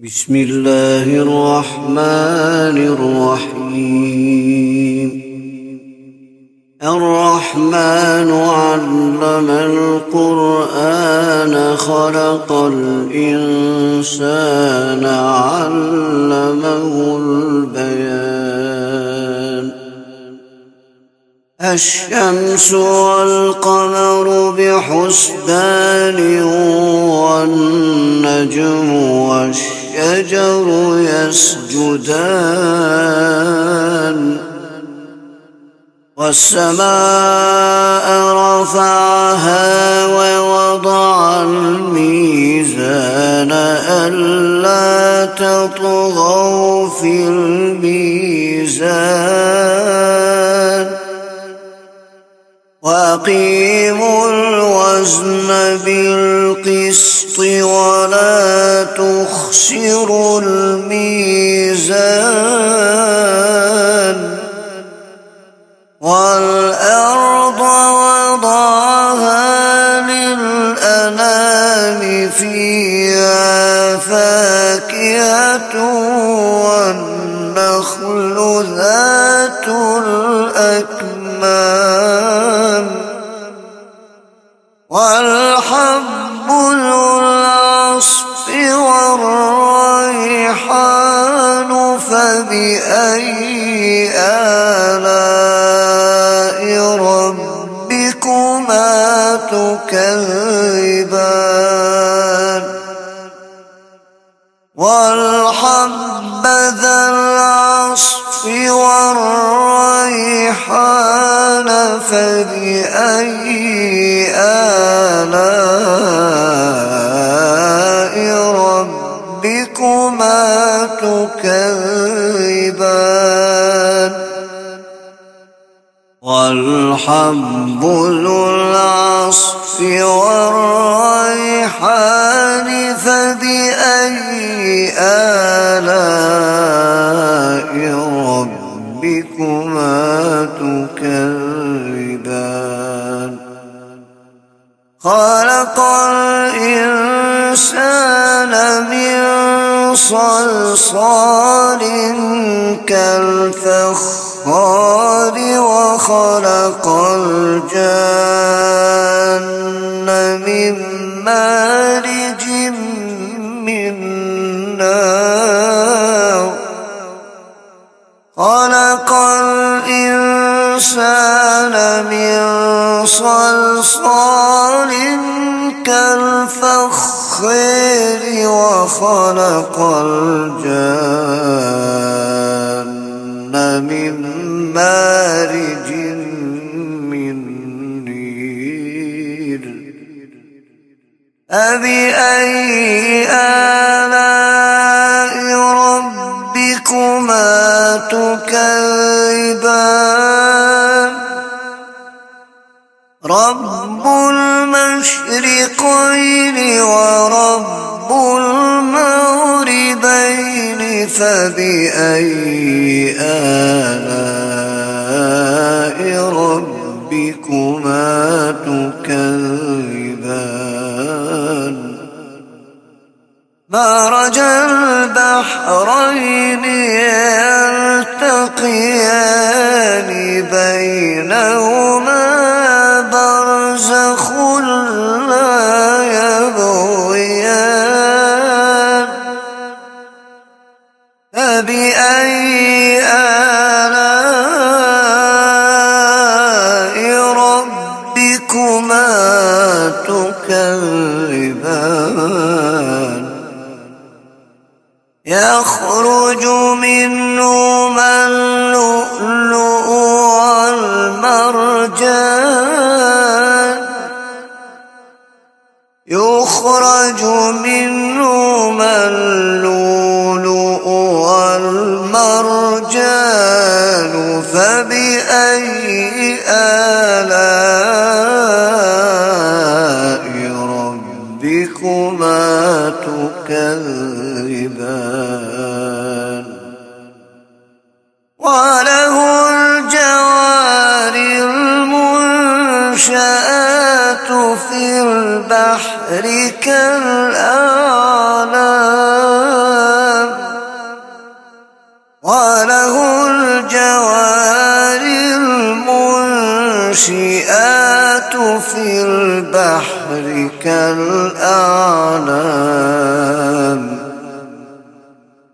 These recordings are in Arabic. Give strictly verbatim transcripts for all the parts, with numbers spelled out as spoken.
بسم الله الرحمن الرحيم. الرحمن علم القرآن خلق الإنسان علمه البيان. الشمس والقمر بحسبان والنجم والشجر يسجدان والسماء رفعها ووضع الميزان ألا تطغوا في الميزان وأقيموا الوزن بالقسط ولا تخسروا الميزان والأرض وضعها للأنام فيها فاكهة والنخل ذات الأكمام والحب ذو العصف والريحان فبأي آلاء ربكما تكذبان والحبذا العصف والريحان فبأي آلاء ربكما تكذبان والحب ذو العصف والريحان فبأي آلاء ربكما تكذبان خلق الإنسان من صلصال كالفخار وخلق الجن من مارج من نار خلق الإنسان من صلصال كالفخار وخلق الجن من مارج من نير فبأي آلاء ربكما تكذبان رب المشرقين ورب المغربين فبأي آلاء ربكما تكذبان مرج البحرين يلتقيان بينهما برزخ لا يبغيان فبأي آلاء ربكما تكذبان يخرج منهما اللؤلؤ والمرجان يخرج منهما اللؤلؤ والمرجان فبأي آلاء ربكما تكذبان وله الجوار المنشآت في البحر كالأعلام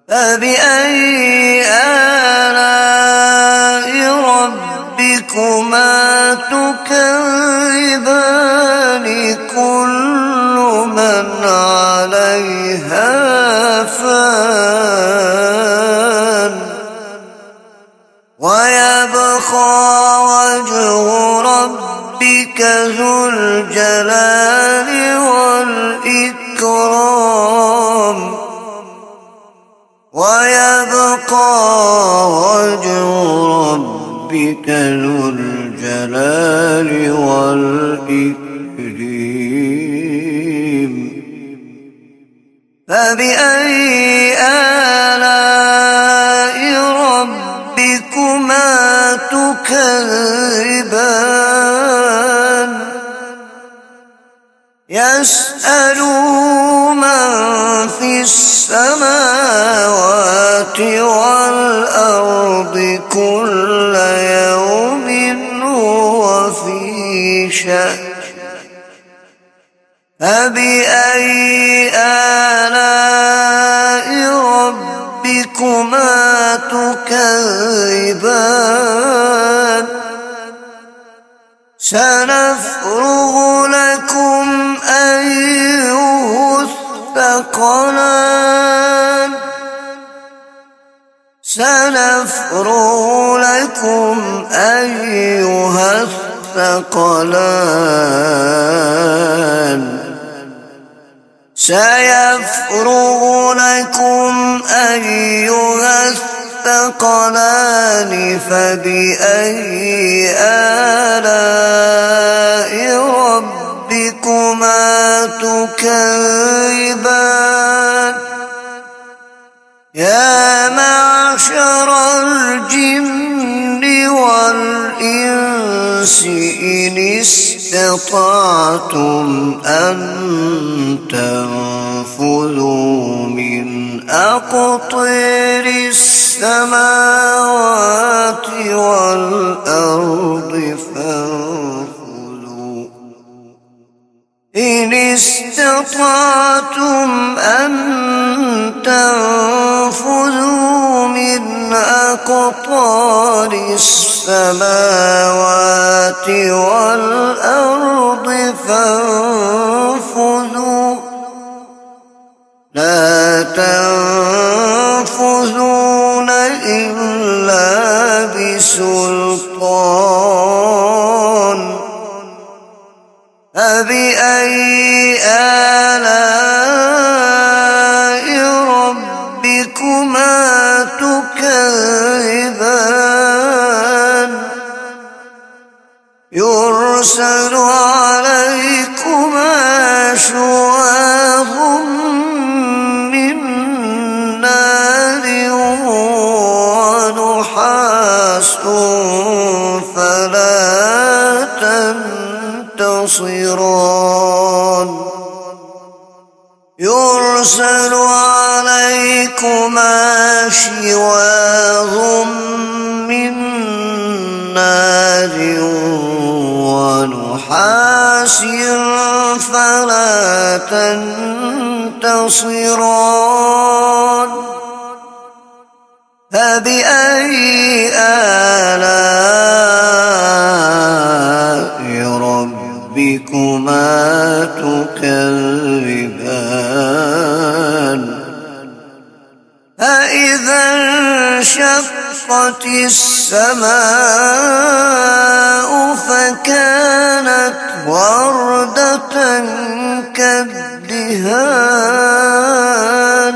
فبأي آلاء ربكما تكذبان كل من عليها فان ويبقى وجه ربك ذو الجلال والإكرام ويبقى وجه ربك ذو الجلال والإكرام فبأي آلاء ربكما تكذبان يسأله من في السماوات والأرض كل يوم هو في شأن فبأي آلاء ربكما تكذبان سنفرغ لكم أيها الثقلان سنفرغ لكم أيها الثقلان سيفرغ لكم أيها الثقلان فبأي آلاء ربكما تكذبان يا معشر الجن والإنس إن استطعتم أن تنفذوا من أقطار السماوات والأرض فانفذوا إن استطعتم أن تنفذوا من أقطار السماوات والأرض فانفذوا لا تنفذون إلا بسلطان فبأي آلاء ربكما تكذبان يرسل عليكما شواظ من نار ونحاس فلا تنتصران يرسل عليكما شواظ من نار ونحاس فلا تنتصران فبأي آلاء ربكما تكذبان فإذا انشقت السماء فكانت وردة كالدهان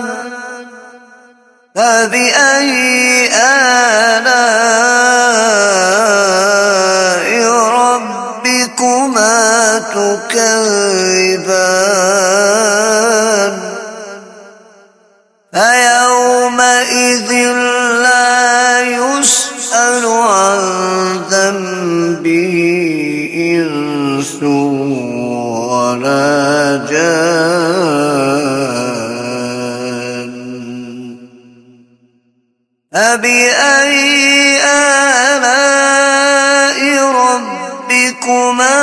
فبأي آلاء ربكما تكذبان فيومئذ لا يسأل عن ذنبه إنس ولا جان فبأي آلاء ربكما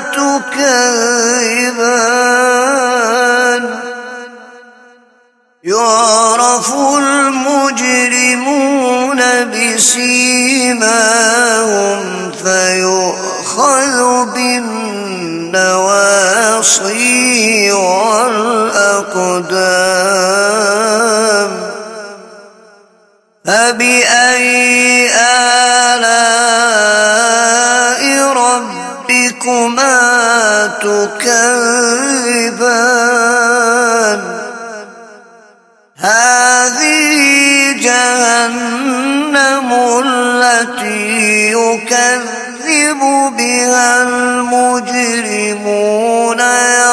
تكذبان يعرف المجرمون بسيماهم فيؤخذ بالنواصي والأقدام فبأي آلاء ربكما تكذبان هذه جهنم التي يكذب بها المجرمون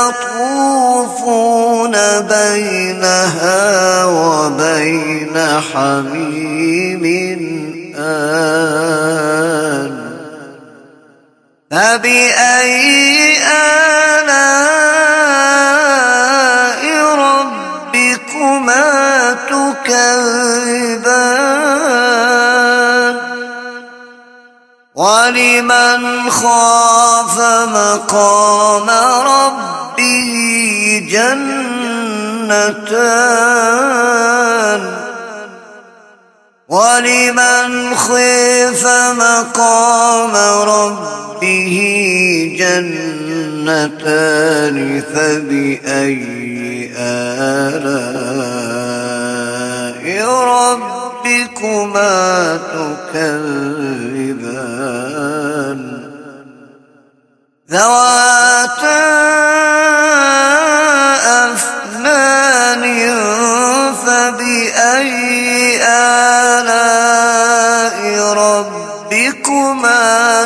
يطوفون بينها وبين حميم آن فبأي آلاء ربكما تكذبان ولمن خاف مقام ربه جنتان ولمن خاف مقام ربه جنتان فبأي آلاء ربكما تكذبان ذواتا أفنان فبأي آلاء ربكما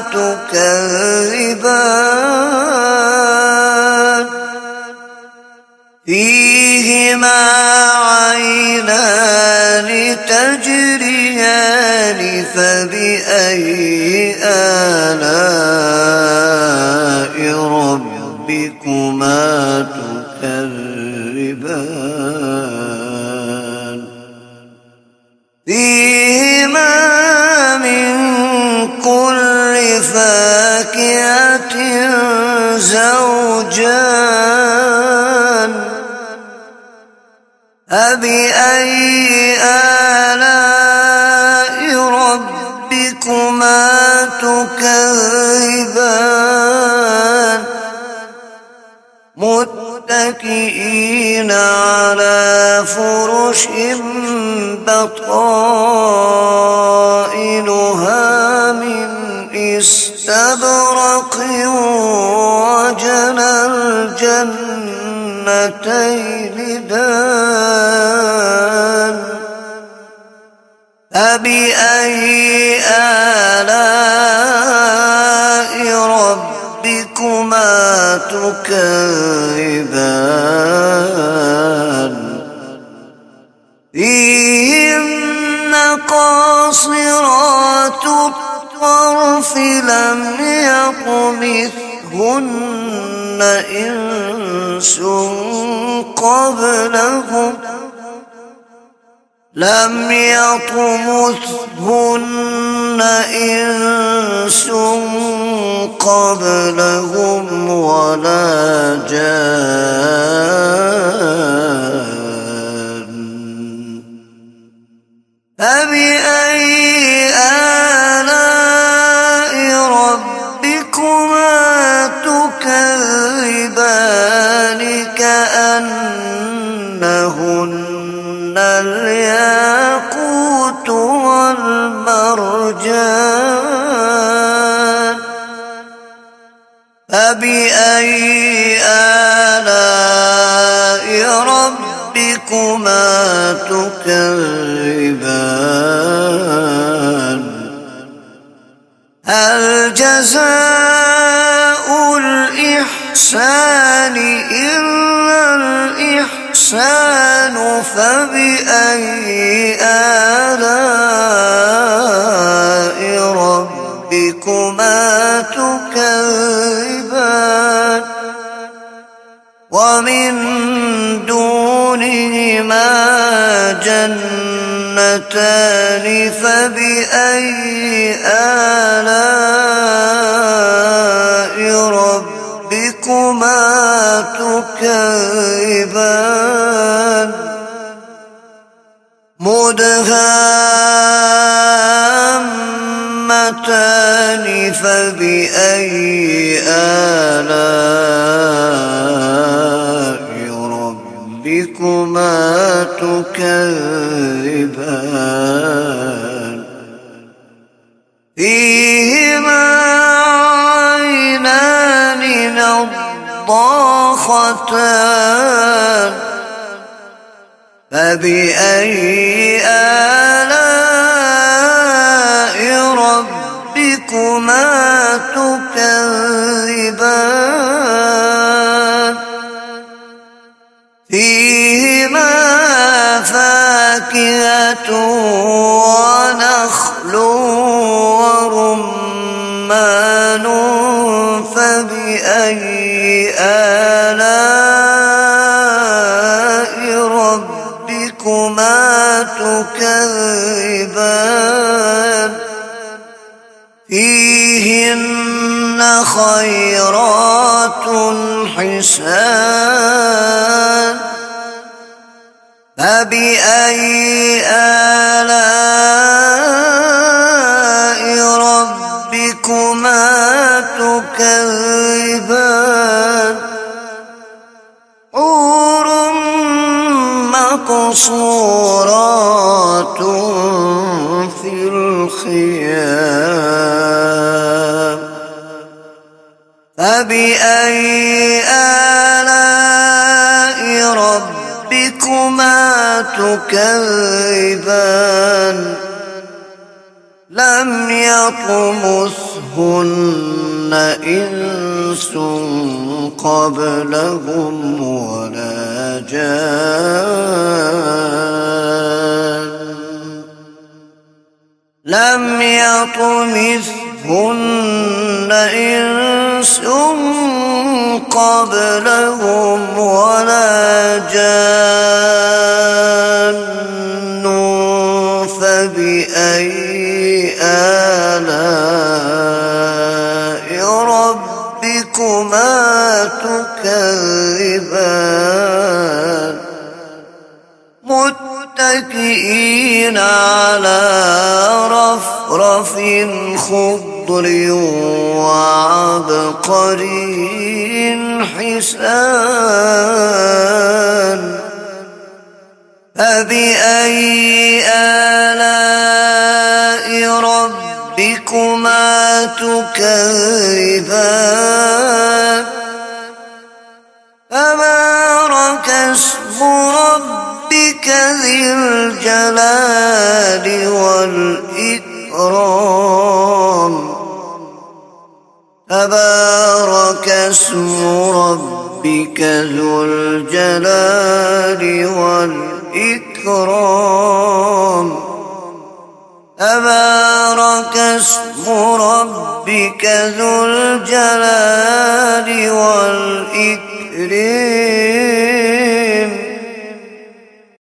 تكذبان فيهما عينان تجريان فبأي آلاء ربكما تكذبان فيهما من كل فاكهة زوجان فبأي آلاء ربكما تكذبان متكئين على فرش بطائنها من استبرق وجنى الجنتين دان فبأي آلاء ربكما تكذبان فيهن قاصرات الطرف لم يطمثهن إنس قبلهم لم يطمثهن إنس قبلهم ولا جان فبأي آلاء ربكما تكذبان كأنهن الياقوت والمرجان فبأي آلاء ربكما تكذبان هل جزاء الإحسان إلا الإحسان فبأي آلاء ربكما تكذبان ومن دونهما جنتان فبأي آلاء ربكما تكذبان مدهامتان فبأي آلاء ربكما تكذبان فيهما عينان نضاختان فبأي آلاء ربكما تكذبان فيهما فاكهة ونخل ورمان فبأي آلاء ربكما تكذبان فيهن خيرات حسان فبأي آلاء ربكما تكذبان حور مقصورات في الخيام فبأي آلاء ربكما تكذبان لم يطمثهن إنس قبلهم ولا جان لم يطمثهن إنس قبلهم ولا جان فبأي آلاء ربكما تكذبان متكئين على رفرف خضر وعبقري حسان فبأي آلاء ربكما تكذبان تبارك اسم ربك ذي الجلال والإكرام تبارك اسم ربك ذو الجلال والإكرام تبارك اسم ربك ذو الجلال والإكرام